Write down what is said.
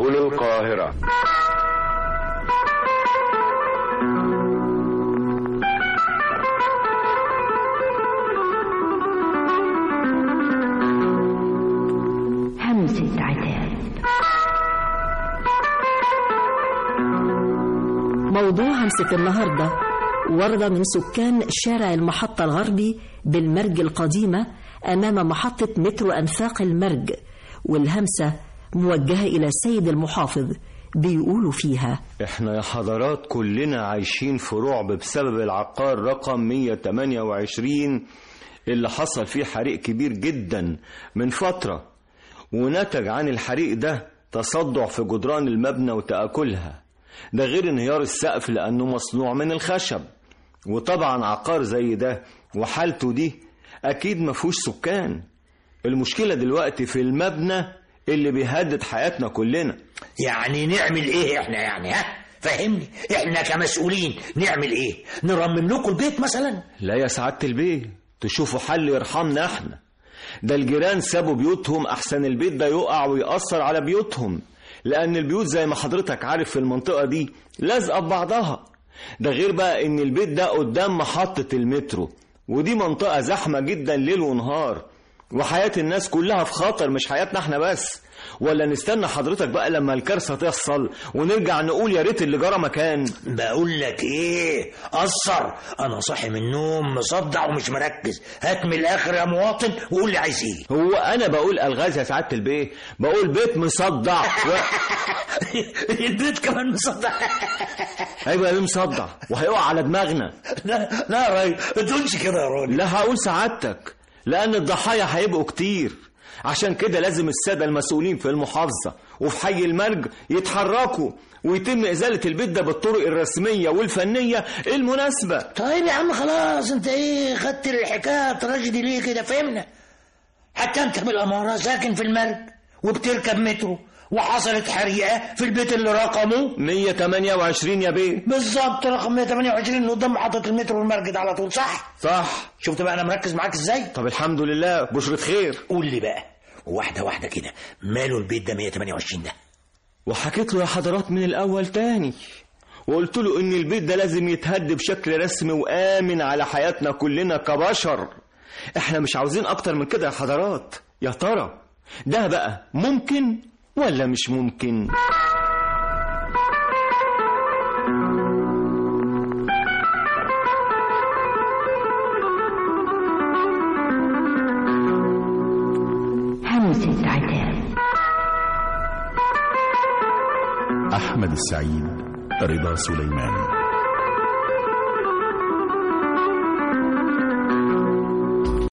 سنبل القاهرة. همسة عتاب. موضوع همسة النهاردة ورد من سكان شارع المحطة الغربي بالمرج القديمة أمام محطة مترو أنفاق المرج، والهمسة موجهة إلى السيد المحافظ. بيقولوا فيها: احنا يا حضرات كلنا عايشين في رعب بسبب العقار رقم 128 اللي حصل فيه حريق كبير جدا من فترة، ونتج عن الحريق ده تصدع في جدران المبنى وتآكلها، ده غير انهيار السقف لأنه مصنوع من الخشب. وطبعا عقار زي ده وحالته دي أكيد مفهوش سكان. المشكلة دلوقتي في المبنى اللي بيهدد حياتنا كلنا. يعني نعمل ايه احنا يعني؟ فهمني، احنا كمسؤولين نعمل ايه؟ نرمم لكم البيت مثلا؟ لا يا سعادة البيه، تشوفوا حل يرحمنا احنا. ده الجيران سابوا بيوتهم احسن البيت ده يقع ويأثر على بيوتهم، لان البيوت زي ما حضرتك عارف في المنطقة دي لازقة ببعضها. ده غير بقى ان البيت ده قدام محطة المترو، ودي منطقة زحمة جدا ليل ونهار، وحياة الناس كلها في خطر، مش حياتنا احنا بس. ولا نستنى حضرتك بقى لما الكارثة تحصل ونرجع نقول يا ريت اللي جرى مكان؟ بقول لك ايه، قصر، انا صاحي من النوم مصدع ومش مركز. هات من الاخر يا مواطن وقول لي عايز ايه. هو انا بقول الغاز يا سعادة البيه؟ بقول بيت مصدع البيت كمان مصدع؟ ايوه يا مصدع وهيقع على دماغنا. لا يا راجل ما تقولش كده يا راجل. لا هقول سعادتك، لأن الضحايا هيبقوا كتير. عشان كده لازم السادة المسؤولين في المحافظة وفي حي المرج يتحركوا ويتم إزالة البيت ده بالطرق الرسمية والفنية المناسبة. طيب يا عم خلاص، انت ايه خدت الحكاية تراجيدي ليه كده؟ فهمنا. حتى انت بالأمارة ساكن في المرج وبتركب مترو، وحصلت حريقة في البيت اللي رقمه 128 يا بيه. بالظبط، رقم 128 قدام محطة المترو المرج على طول. صح. شفت بقى انا مركز معاك ازاي؟ طب الحمد لله، بشرة خير. قول لي بقى واحدة واحدة كده، ماله البيت ده 128 ده؟ وحكيت له يا حضرات من الأول تاني، وقلت له إن البيت ده لازم يتهد بشكل رسمي وآمن على حياتنا كلنا كبشر. احنا مش عاوزين أكتر من كده يا حضرات. يا ترى ده بقى ممكن ولا مش ممكن؟ همسة عتاب. أحمد السعيد، رضا سليمان.